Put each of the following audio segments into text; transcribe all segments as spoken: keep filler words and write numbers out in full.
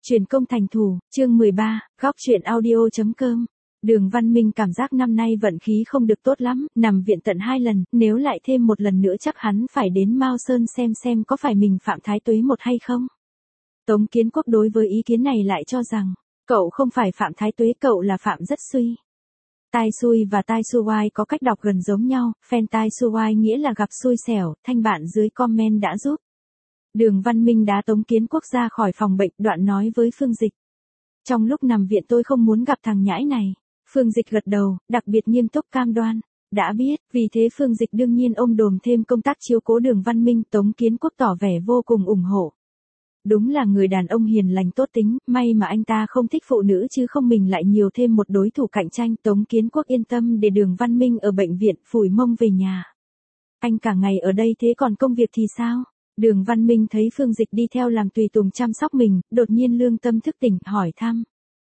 Truyền công thành thủ, chương mười ba, góc truyện audio.com. Đường Văn Minh cảm giác năm nay vận khí không được tốt lắm, nằm viện tận hai lần, nếu lại thêm một lần nữa chắc hắn phải đến Mao Sơn xem xem có phải mình phạm thái tuế một hay không. Tống Kiến Quốc đối với ý kiến này lại cho rằng, cậu không phải phạm thái tuế, cậu là phạm rất suy. Tai xui và tai xui có cách đọc gần giống nhau, fan tai xui nghĩa là gặp xui xẻo, thanh bạn dưới comment đã giúp. Đường Văn Minh đá Tống Kiến Quốc ra khỏi phòng bệnh, đoạn nói với Phương Dịch. Trong lúc nằm viện tôi không muốn gặp thằng nhãi này. Phương Dịch gật đầu, đặc biệt nghiêm túc cam đoan. Đã biết, vì thế Phương Dịch đương nhiên ôm đồm thêm công tác chiếu cố Đường Văn Minh. Tống Kiến Quốc tỏ vẻ vô cùng ủng hộ. Đúng là người đàn ông hiền lành tốt tính, may mà anh ta không thích phụ nữ chứ không mình lại nhiều thêm một đối thủ cạnh tranh. Tống Kiến Quốc yên tâm để Đường Văn Minh ở bệnh viện, phủi mông về nhà. Anh cả ngày ở đây thế còn công việc thì sao? Đường Văn Minh thấy Phương Dịch đi theo làm tùy tùng chăm sóc mình, đột nhiên lương tâm thức tỉnh, hỏi thăm.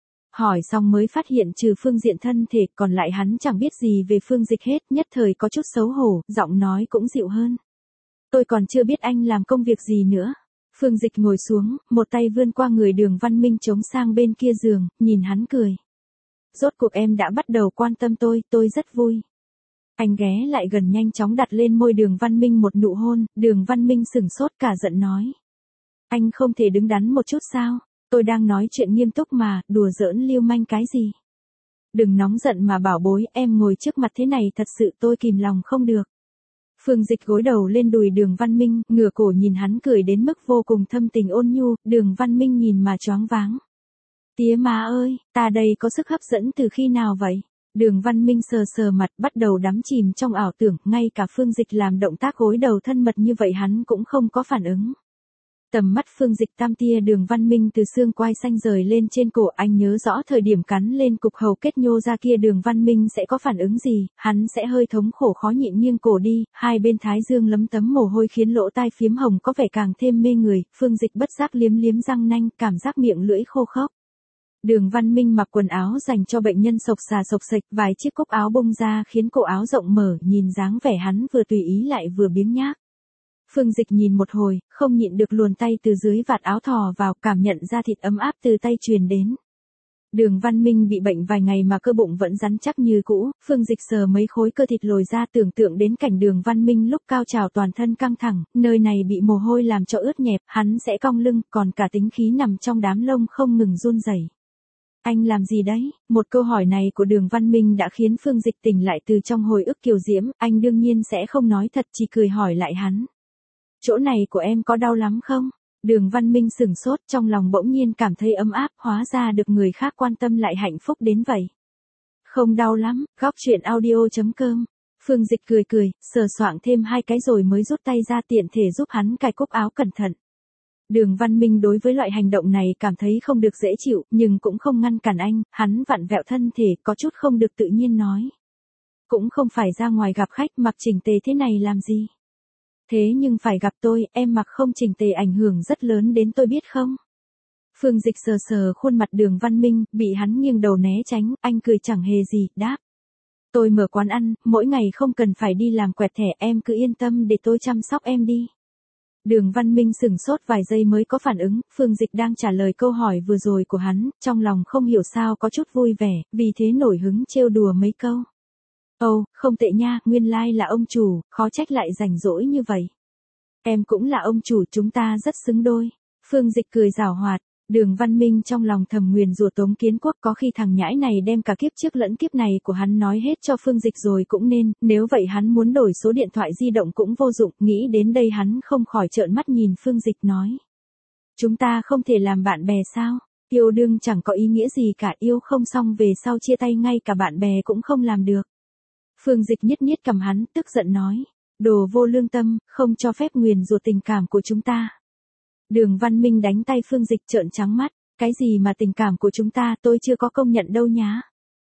Hỏi xong mới phát hiện trừ phương diện thân thể, còn lại hắn chẳng biết gì về Phương Dịch hết, nhất thời có chút xấu hổ, giọng nói cũng dịu hơn. Tôi còn chưa biết anh làm công việc gì nữa. Phương Dịch ngồi xuống, một tay vươn qua người Đường Văn Minh chống sang bên kia giường, nhìn hắn cười. Rốt cuộc em đã bắt đầu quan tâm tôi, tôi rất vui. Anh ghé lại gần nhanh chóng đặt lên môi Đường Văn Minh một nụ hôn, Đường Văn Minh sửng sốt cả giận nói. Anh không thể đứng đắn một chút sao? Tôi đang nói chuyện nghiêm túc mà, đùa giỡn lưu manh cái gì? Đừng nóng giận mà bảo bối, em ngồi trước mặt thế này thật sự tôi kìm lòng không được. Phương Dịch gối đầu lên đùi Đường Văn Minh, ngửa cổ nhìn hắn cười đến mức vô cùng thâm tình ôn nhu, Đường Văn Minh nhìn mà choáng váng. Tía má ơi, ta đây có sức hấp dẫn từ khi nào vậy? Đường Văn Minh sờ sờ mặt, bắt đầu đắm chìm trong ảo tưởng, ngay cả Phương Dịch làm động tác gối đầu thân mật như vậy hắn cũng không có phản ứng. Tầm mắt Phương Dịch tam tia Đường Văn Minh từ xương quai xanh rời lên trên cổ, anh nhớ rõ thời điểm cắn lên cục hầu kết nhô ra kia Đường Văn Minh sẽ có phản ứng gì, hắn sẽ hơi thống khổ khó nhịn nghiêng cổ đi, hai bên thái dương lấm tấm mồ hôi khiến lỗ tai phiếm hồng có vẻ càng thêm mê người, Phương Dịch bất giác liếm liếm răng nanh, cảm giác miệng lưỡi khô khốc. Đường Văn Minh mặc quần áo dành cho bệnh nhân sộc xà sộc sạch, vài chiếc cúc áo bung ra khiến cổ áo rộng mở, nhìn dáng vẻ hắn vừa tùy ý lại vừa biếng nhác. Phương Dịch nhìn một hồi, không nhịn được luồn tay từ dưới vạt áo thò vào, cảm nhận ra thịt ấm áp từ tay truyền đến. Đường Văn Minh bị bệnh vài ngày mà cơ bụng vẫn rắn chắc như cũ, Phương Dịch sờ mấy khối cơ thịt lồi ra, tưởng tượng đến cảnh Đường Văn Minh lúc cao trào toàn thân căng thẳng, nơi này bị mồ hôi làm cho ướt nhẹp, hắn sẽ cong lưng, còn cả tính khí nằm trong đám lông không ngừng run rẩy. Anh làm gì đấy? Một câu hỏi này của Đường Văn Minh đã khiến Phương Dịch tỉnh lại từ trong hồi ức kiều diễm, anh đương nhiên sẽ không nói thật, chỉ cười hỏi lại hắn. Chỗ này của em có đau lắm không? Đường Văn Minh sửng sốt, trong lòng bỗng nhiên cảm thấy ấm áp, hóa ra được người khác quan tâm lại hạnh phúc đến vậy. Không đau lắm, góc truyện audio.com. Phương Dịch cười cười, sờ soạng thêm hai cái rồi mới rút tay ra tiện thể giúp hắn cài cúc áo cẩn thận. Đường Văn Minh đối với loại hành động này cảm thấy không được dễ chịu, nhưng cũng không ngăn cản anh, hắn vặn vẹo thân thể, có chút không được tự nhiên nói. Cũng không phải ra ngoài gặp khách mặc chỉnh tề thế này làm gì. Thế nhưng phải gặp tôi, em mặc không chỉnh tề ảnh hưởng rất lớn đến tôi biết không? Phương Dịch sờ sờ khuôn mặt Đường Văn Minh, bị hắn nghiêng đầu né tránh, anh cười chẳng hề gì, đáp. Tôi mở quán ăn, mỗi ngày không cần phải đi làm quẹt thẻ, em cứ yên tâm để tôi chăm sóc em đi. Đường Văn Minh sửng sốt vài giây mới có phản ứng, Phương Dịch đang trả lời câu hỏi vừa rồi của hắn, trong lòng không hiểu sao có chút vui vẻ, vì thế nổi hứng trêu đùa mấy câu. Ồ, oh, không tệ nha, nguyên lai like là ông chủ, khó trách lại rảnh rỗi như vậy. Em cũng là ông chủ, chúng ta rất xứng đôi. Phương Dịch cười giảo hoạt, Đường Văn Minh trong lòng thầm nguyền rủa Tống Kiến Quốc, có khi thằng nhãi này đem cả kiếp trước lẫn kiếp này của hắn nói hết cho Phương Dịch rồi cũng nên, nếu vậy hắn muốn đổi số điện thoại di động cũng vô dụng, nghĩ đến đây hắn không khỏi trợn mắt nhìn Phương Dịch nói. Chúng ta không thể làm bạn bè sao? Yêu đương chẳng có ý nghĩa gì cả, yêu không xong về sau chia tay ngay cả bạn bè cũng không làm được. Phương Dịch nhất nhất cầm hắn, tức giận nói. Đồ vô lương tâm, không cho phép nguyền rủa tình cảm của chúng ta. Đường Văn Minh đánh tay Phương Dịch trợn trắng mắt. Cái gì mà tình cảm của chúng ta, tôi chưa có công nhận đâu nhá.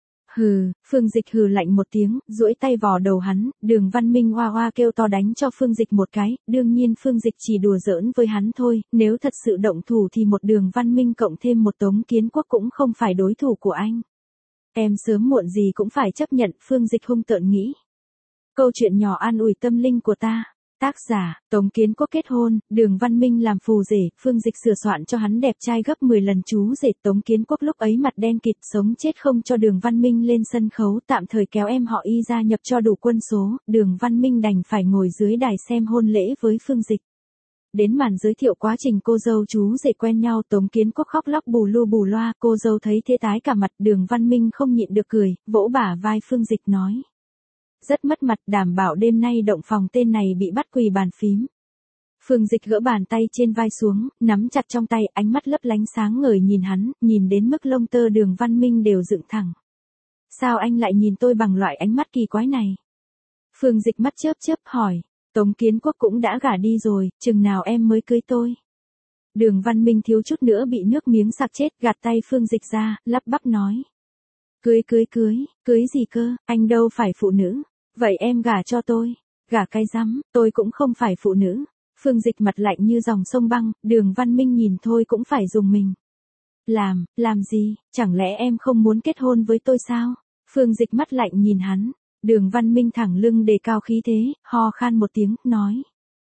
Hừ, Phương Dịch hừ lạnh một tiếng, duỗi tay vò đầu hắn, Đường Văn Minh hoa hoa kêu to đánh cho Phương Dịch một cái, đương nhiên Phương Dịch chỉ đùa giỡn với hắn thôi, nếu thật sự động thủ thì một Đường Văn Minh cộng thêm một Tống Kiến Quốc cũng không phải đối thủ của anh. Em sớm muộn gì cũng phải chấp nhận, Phương Dịch hung tợn nghĩ. Câu chuyện nhỏ an ủi tâm linh của ta. Tác giả, Tống Kiến Quốc kết hôn, Đường Văn Minh làm phù rể, Phương Dịch sửa soạn cho hắn đẹp trai gấp mười lần chú rể. Tống Kiến Quốc lúc ấy mặt đen kịt, sống chết không cho Đường Văn Minh lên sân khấu, tạm thời kéo em họ Y gia nhập cho đủ quân số, Đường Văn Minh đành phải ngồi dưới đài xem hôn lễ với Phương Dịch. Đến màn giới thiệu quá trình cô dâu chú rể quen nhau, Tống Kiến Quốc khóc lóc bù lu bù loa, cô dâu thấy thế tái cả mặt, Đường Văn Minh không nhịn được cười, vỗ bả vai Phương Dịch nói. Rất mất mặt, đảm bảo đêm nay động phòng tên này bị bắt quỳ bàn phím. Phương Dịch gỡ bàn tay trên vai xuống, nắm chặt trong tay, ánh mắt lấp lánh sáng ngời nhìn hắn, nhìn đến mức lông tơ Đường Văn Minh đều dựng thẳng. Sao anh lại nhìn tôi bằng loại ánh mắt kỳ quái này? Phương Dịch mắt chớp chớp hỏi. Tống Kiến Quốc cũng đã gả đi rồi, chừng nào em mới cưới tôi? Đường Văn Minh thiếu chút nữa bị nước miếng sặc chết, gạt tay Phương Dịch ra, lắp bắp nói. Cưới cưới cưới, cưới gì cơ, anh đâu phải phụ nữ. Vậy em gả cho tôi. Gả cái rắm, tôi cũng không phải phụ nữ. Phương Dịch mặt lạnh như dòng sông băng, Đường Văn Minh nhìn thôi cũng phải dùng mình. Làm, làm gì, chẳng lẽ em không muốn kết hôn với tôi sao? Phương Dịch mắt lạnh nhìn hắn. Đường Văn Minh thẳng lưng đề cao khí thế, ho khan một tiếng, nói.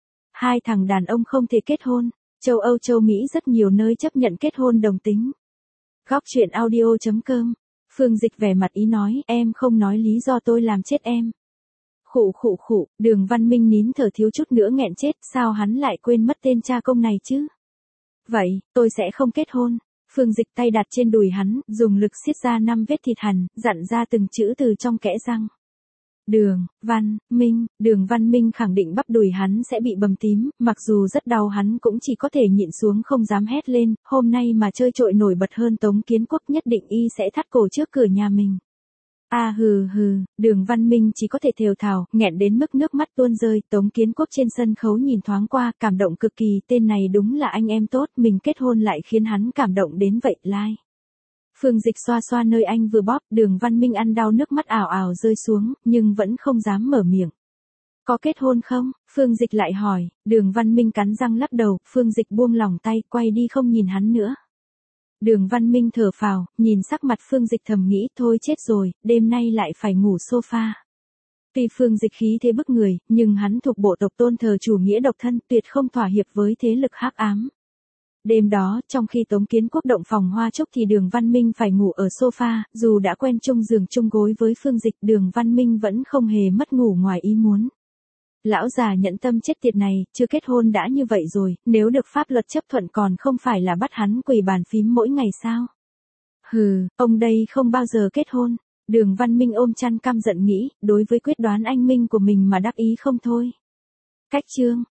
Hai thằng đàn ông không thể kết hôn. Châu Âu châu Mỹ rất nhiều nơi chấp nhận kết hôn đồng tính. Góc truyện audio chấm com. Phương Dịch vẻ mặt ý nói, em không nói lý do tôi làm chết em. Khụ khụ khụ, Đường Văn Minh nín thở thiếu chút nữa nghẹn chết, sao hắn lại quên mất tên cha công này chứ? Vậy, tôi sẽ không kết hôn. Phương Dịch tay đặt trên đùi hắn, dùng lực siết ra năm vết thịt hằn, dặn ra từng chữ từ trong kẽ răng. Đường, Văn, Minh, Đường Văn Minh khẳng định bắp đùi hắn sẽ bị bầm tím, mặc dù rất đau hắn cũng chỉ có thể nhịn xuống không dám hét lên, hôm nay mà chơi trội nổi bật hơn Tống Kiến Quốc nhất định y sẽ thắt cổ trước cửa nhà mình. A à, hừ hừ, Đường Văn Minh chỉ có thể thều thào, nghẹn đến mức nước mắt tuôn rơi, Tống Kiến Quốc trên sân khấu nhìn thoáng qua, cảm động cực kỳ, tên này đúng là anh em tốt, mình kết hôn lại khiến hắn cảm động đến vậy, lai. Phương Dịch xoa xoa nơi anh vừa bóp, Đường Văn Minh ăn đau nước mắt ảo ảo rơi xuống, nhưng vẫn không dám mở miệng. Có kết hôn không? Phương Dịch lại hỏi, Đường Văn Minh cắn răng lắc đầu, Phương Dịch buông lỏng tay, quay đi không nhìn hắn nữa. Đường Văn Minh thở phào, nhìn sắc mặt Phương Dịch thầm nghĩ, thôi chết rồi, đêm nay lại phải ngủ sofa. Tuy Phương Dịch khí thế bức người, nhưng hắn thuộc bộ tộc tôn thờ chủ nghĩa độc thân, tuyệt không thỏa hiệp với thế lực hắc ám. Đêm đó, trong khi Tống Kiến Quốc động phòng hoa chốc thì Đường Văn Minh phải ngủ ở sofa, dù đã quen chung giường chung gối với Phương Dịch, Đường Văn Minh vẫn không hề mất ngủ ngoài ý muốn. Lão già nhẫn tâm chết tiệt này, chưa kết hôn đã như vậy rồi, nếu được pháp luật chấp thuận còn không phải là bắt hắn quỳ bàn phím mỗi ngày sao? Hừ, ông đây không bao giờ kết hôn. Đường Văn Minh ôm chăn căm giận nghĩ, đối với quyết đoán anh minh của mình mà đắc ý không thôi. Cách chương.